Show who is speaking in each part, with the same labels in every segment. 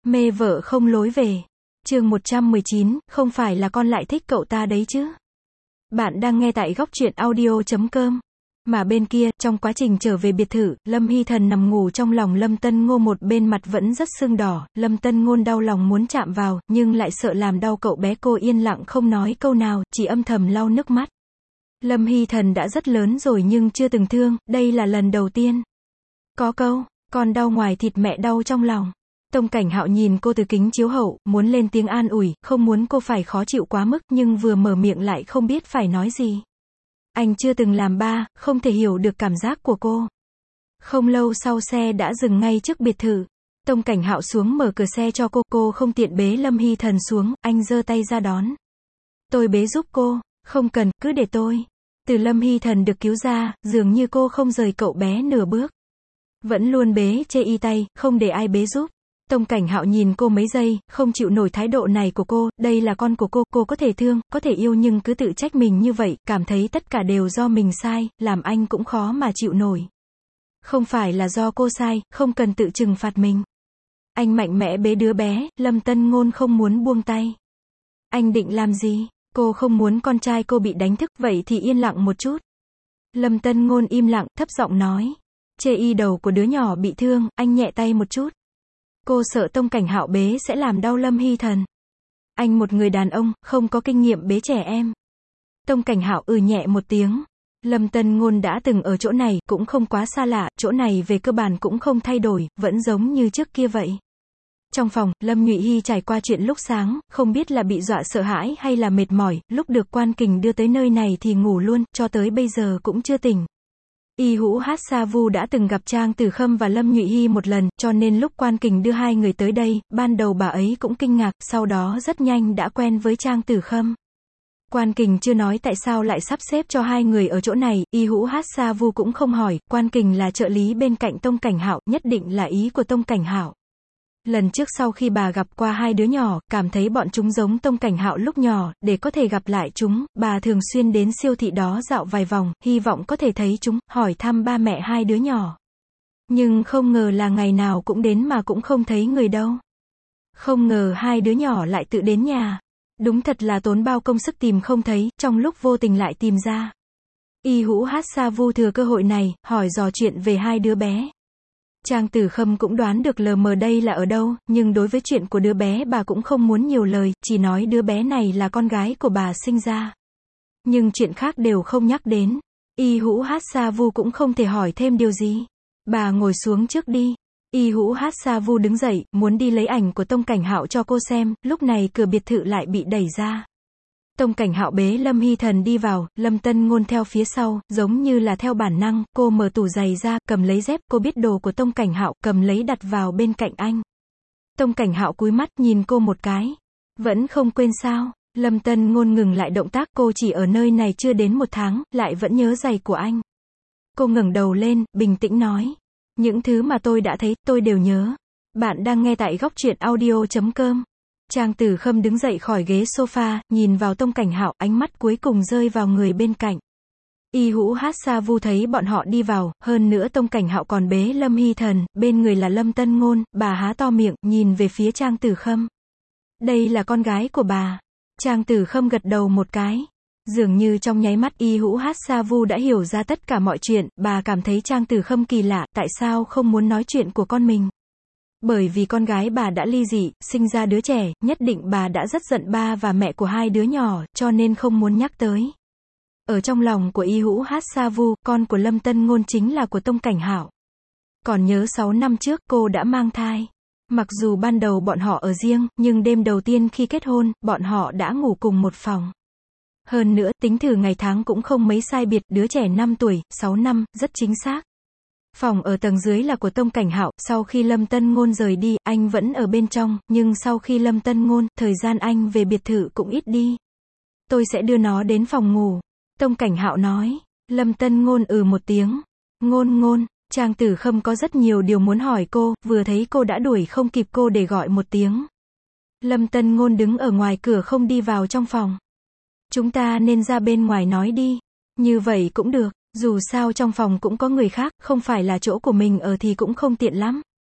Speaker 1: Mê vợ không lối về. Chương 119, không phải là con lại thích cậu ta đấy chứ. Bạn đang nghe tại góc truyện audio.com. Mà bên kia, trong quá trình trở về biệt thự, Lâm Hy Thần nằm ngủ trong lòng Lâm Tân Ngôn, một bên mặt vẫn rất sưng đỏ. Lâm Tân Ngôn đau lòng muốn chạm vào, nhưng lại sợ làm đau cậu bé. Cô yên lặng không nói câu nào, chỉ âm thầm lau nước mắt. Lâm Hy Thần đã rất lớn rồi nhưng chưa từng thương, đây là lần đầu tiên. Có câu, con đau ngoài thịt mẹ đau trong lòng. Tông Cảnh Hạo nhìn cô từ kính chiếu hậu, muốn lên tiếng an ủi, không muốn cô phải khó chịu quá mức, nhưng vừa mở miệng lại không biết phải nói gì. Anh chưa từng làm ba, không thể hiểu được cảm giác của cô. Không lâu sau xe đã dừng ngay trước biệt thự. Tông Cảnh Hạo xuống mở cửa xe cho cô không tiện bế Lâm Hy Thần xuống, anh giơ tay ra đón. Tôi bế giúp cô, không cần, cứ để tôi. Từ Lâm Hy Thần được cứu ra, dường như cô không rời cậu bé nửa bước. Vẫn luôn bế chê y tay, không để ai bế giúp. Tông Cảnh Hạo nhìn cô mấy giây, không chịu nổi thái độ này của cô, đây là con của cô có thể thương, có thể yêu nhưng cứ tự trách mình như vậy, cảm thấy tất cả đều do mình sai, làm anh cũng khó mà chịu nổi. Không phải là do cô sai, không cần tự trừng phạt mình. Anh mạnh mẽ bế đứa bé, Lâm Tân Ngôn không muốn buông tay. Anh định làm gì? Cô không muốn con trai cô bị đánh thức, vậy thì yên lặng một chút. Lâm Tân Ngôn im lặng, thấp giọng nói. Chê y đầu của đứa nhỏ bị thương, anh nhẹ tay một chút. Cô sợ Tông Cảnh Hạo bế sẽ làm đau Lâm Hy Thần. Anh một người đàn ông, không có kinh nghiệm bế trẻ em. Tông Cảnh Hạo nhẹ một tiếng. Lâm Tân Ngôn đã từng ở chỗ này, cũng không quá xa lạ, chỗ này về cơ bản cũng không thay đổi, vẫn giống như trước kia vậy. Trong phòng, Lâm Nhụy Hy trải qua chuyện lúc sáng, không biết là bị dọa sợ hãi hay là mệt mỏi, lúc được Quan Kình đưa tới nơi này thì ngủ luôn, cho tới bây giờ cũng chưa tỉnh. Y Hữu Hát Sa Vu đã từng gặp Trang Tử Khâm và Lâm Nhụy Hy một lần, cho nên lúc Quan Kình đưa hai người tới đây, ban đầu bà ấy cũng kinh ngạc, sau đó rất nhanh đã quen với Trang Tử Khâm. Quan Kình chưa nói tại sao lại sắp xếp cho hai người ở chỗ này, Y Hữu Hát Sa Vu cũng không hỏi, Quan Kình là trợ lý bên cạnh Tông Cảnh Hạo, nhất định là ý của Tông Cảnh Hạo. Lần trước sau khi bà gặp qua hai đứa nhỏ, cảm thấy bọn chúng giống Tông Cảnh Hạo lúc nhỏ, để có thể gặp lại chúng, bà thường xuyên đến siêu thị đó dạo vài vòng, hy vọng có thể thấy chúng, hỏi thăm ba mẹ hai đứa nhỏ. Nhưng không ngờ là ngày nào cũng đến mà cũng không thấy người đâu. Không ngờ hai đứa nhỏ lại tự đến nhà. Đúng thật là tốn bao công sức tìm không thấy, trong lúc vô tình lại tìm ra. Y Hữu Hát Sa Vu thừa cơ hội này, hỏi dò chuyện về hai đứa bé. Trang Tử Khâm cũng đoán được lờ mờ đây là ở đâu, nhưng đối với chuyện của đứa bé bà cũng không muốn nhiều lời, chỉ nói đứa bé này là con gái của bà sinh ra. Nhưng chuyện khác đều không nhắc đến. Y Hữu Hát Sa Vu cũng không thể hỏi thêm điều gì. Bà ngồi xuống trước đi. Y Hữu Hát Sa Vu đứng dậy, muốn đi lấy ảnh của Tông Cảnh Hạo cho cô xem, lúc này cửa biệt thự lại bị đẩy ra. Tông Cảnh Hạo bế Lâm Hy Thần đi vào, Lâm Tân Ngôn theo phía sau, giống như là theo bản năng, cô mở tủ giày ra, cầm lấy dép, cô biết đồ của Tông Cảnh Hạo, cầm lấy đặt vào bên cạnh anh. Tông Cảnh Hạo cúi mắt nhìn cô một cái. Vẫn không quên sao? Lâm Tân Ngôn ngừng lại động tác, cô chỉ ở nơi này chưa đến một tháng, lại vẫn nhớ giày của anh. Cô ngẩng đầu lên, bình tĩnh nói. Những thứ mà tôi đã thấy, tôi đều nhớ. Bạn đang nghe tại góc truyện audio.com. Trang Tử Khâm đứng dậy khỏi ghế sofa, nhìn vào Tông Cảnh Hạo, ánh mắt cuối cùng rơi vào người bên cạnh. Y Hữu Hát Sa Vu thấy bọn họ đi vào, hơn nữa Tông Cảnh Hạo còn bế Lâm Hy Thần, bên người là Lâm Tân Ngôn, bà há to miệng, nhìn về phía Trang Tử Khâm. Đây là con gái của bà. Trang Tử Khâm gật đầu một cái. Dường như trong nháy mắt Y Hữu Hát Sa Vu đã hiểu ra tất cả mọi chuyện, bà cảm thấy Trang Tử Khâm kỳ lạ, tại sao không muốn nói chuyện của con mình. Bởi vì con gái bà đã ly dị, sinh ra đứa trẻ, nhất định bà đã rất giận ba và mẹ của hai đứa nhỏ, cho nên không muốn nhắc tới. Ở trong lòng của Y Hữu Hát Sa Vu, con của Lâm Tân Ngôn chính là của Tông Cảnh Hạo. Còn nhớ 6 năm trước cô đã mang thai. Mặc dù ban đầu bọn họ ở riêng, nhưng đêm đầu tiên khi kết hôn, bọn họ đã ngủ cùng một phòng. Hơn nữa, tính thử ngày tháng cũng không mấy sai biệt, đứa trẻ 5 tuổi, 6 năm, rất chính xác. Phòng ở tầng dưới là của Tông Cảnh Hạo, sau khi Lâm Tân Ngôn rời đi, anh vẫn ở bên trong, nhưng sau khi Lâm Tân Ngôn, thời gian anh về biệt thự cũng ít đi. Tôi sẽ đưa nó đến phòng ngủ. Tông Cảnh Hạo nói. Lâm Tân Ngôn một tiếng. Ngôn, Trang Tử Khâm có rất nhiều điều muốn hỏi cô, vừa thấy cô đã đuổi không kịp cô để gọi một tiếng. Lâm Tân Ngôn đứng ở ngoài cửa không đi vào trong phòng. Chúng ta nên ra bên ngoài nói đi. Như vậy cũng được. Dù sao trong phòng cũng có người khác, không phải là chỗ của mình ở thì cũng không tiện lắm.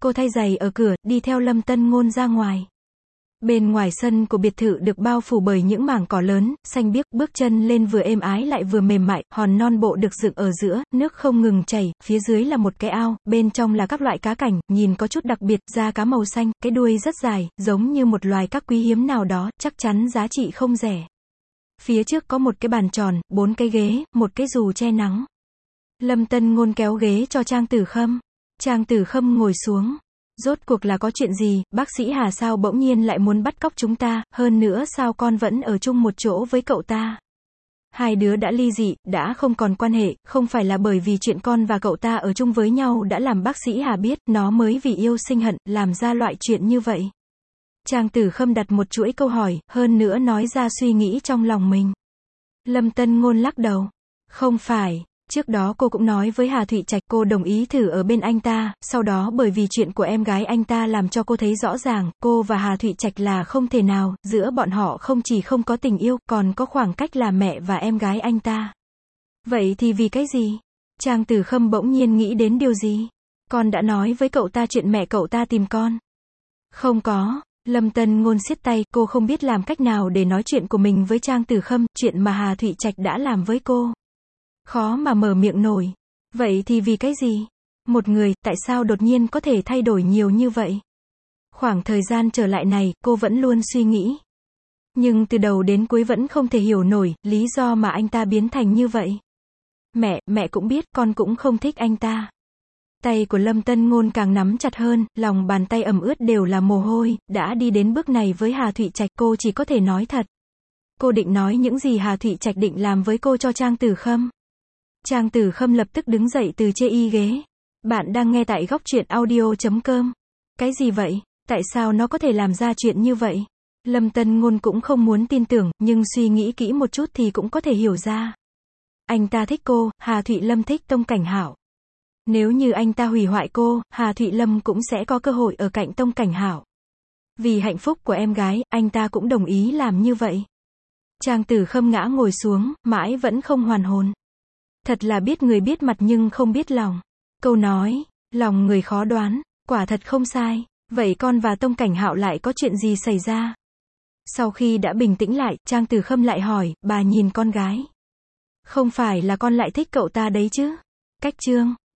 Speaker 1: cô thay giày ở cửa, đi theo Lâm Tân Ngôn ra ngoài. Bên ngoài sân của biệt thự được bao phủ bởi những mảng cỏ lớn, xanh biếc, bước chân lên vừa êm ái lại vừa mềm mại, hòn non bộ được dựng ở giữa, nước không ngừng chảy, phía dưới là một cái ao, bên trong là các loại cá cảnh, nhìn có chút đặc biệt, da cá màu xanh, cái đuôi rất dài, giống như một loài cá quý hiếm nào đó, chắc chắn giá trị không rẻ. Phía trước có một cái bàn tròn, 4 cái ghế, một cái dù che nắng. Lâm Tân Ngôn kéo ghế cho Trang Tử Khâm. Trang Tử Khâm ngồi xuống. Rốt cuộc là có chuyện gì, bác sĩ Hà sao bỗng nhiên lại muốn bắt cóc chúng ta, hơn nữa sao con vẫn ở chung một chỗ với cậu ta. Hai đứa đã ly dị, đã không còn quan hệ, không phải là bởi vì chuyện con và cậu ta ở chung với nhau đã làm bác sĩ Hà biết, nó mới vì yêu sinh hận, làm ra loại chuyện như vậy. Trang Tử Khâm đặt một chuỗi câu hỏi, hơn nữa nói ra suy nghĩ trong lòng mình. Lâm Tân Ngôn lắc đầu. Không phải. Trước đó cô cũng nói với Hà Thụy Trạch cô đồng ý thử ở bên anh ta, sau đó bởi vì chuyện của em gái anh ta làm cho cô thấy rõ ràng, cô và Hà Thụy Trạch là không thể nào, giữa bọn họ không chỉ không có tình yêu, còn có khoảng cách là mẹ và em gái anh ta. Vậy thì vì cái gì? Trang Tử Khâm bỗng nhiên nghĩ đến điều gì? Con đã nói với cậu ta chuyện mẹ cậu ta tìm con. Không có. Lâm Tân Ngôn siết tay, cô không biết làm cách nào để nói chuyện của mình với Trang Tử Khâm, chuyện mà Hà Thụy Trạch đã làm với cô. Khó mà mở miệng nổi. Vậy thì vì cái gì? Một người, tại sao đột nhiên có thể thay đổi nhiều như vậy? Khoảng thời gian trở lại này, cô vẫn luôn suy nghĩ. Nhưng từ đầu đến cuối vẫn không thể hiểu nổi, lý do mà anh ta biến thành như vậy. Mẹ cũng biết, con cũng không thích anh ta. Tay của Lâm Tân Ngôn càng nắm chặt hơn, lòng bàn tay ẩm ướt đều là mồ hôi, đã đi đến bước này với Hà Thụy Trạch, cô chỉ có thể nói thật. Cô định nói những gì Hà Thụy Trạch định làm với cô cho Trang Tử Khâm. Trang Tử Khâm lập tức đứng dậy từ chê y ghế. Bạn đang nghe tại góc truyện audio.com. Cái gì vậy? Tại sao nó có thể làm ra chuyện như vậy? Lâm Tân Ngôn cũng không muốn tin tưởng, nhưng suy nghĩ kỹ một chút thì cũng có thể hiểu ra. Anh ta thích cô, Hà Thụy Lâm thích Tông Cảnh Hảo. Nếu như anh ta hủy hoại cô, Hà Thụy Lâm cũng sẽ có cơ hội ở cạnh Tông Cảnh Hảo. Vì hạnh phúc của em gái, anh ta cũng đồng ý làm như vậy. Trang Tử Khâm ngã ngồi xuống, mãi vẫn không hoàn hồn. Thật là biết người biết mặt nhưng không biết lòng. Câu nói, lòng người khó đoán, quả thật không sai. Vậy con và Tông Cảnh Hạo lại có chuyện gì xảy ra? Sau khi đã bình tĩnh lại, Trang Tử Khâm lại hỏi, bà nhìn con gái. Không phải là con lại thích cậu ta đấy chứ? Cách chương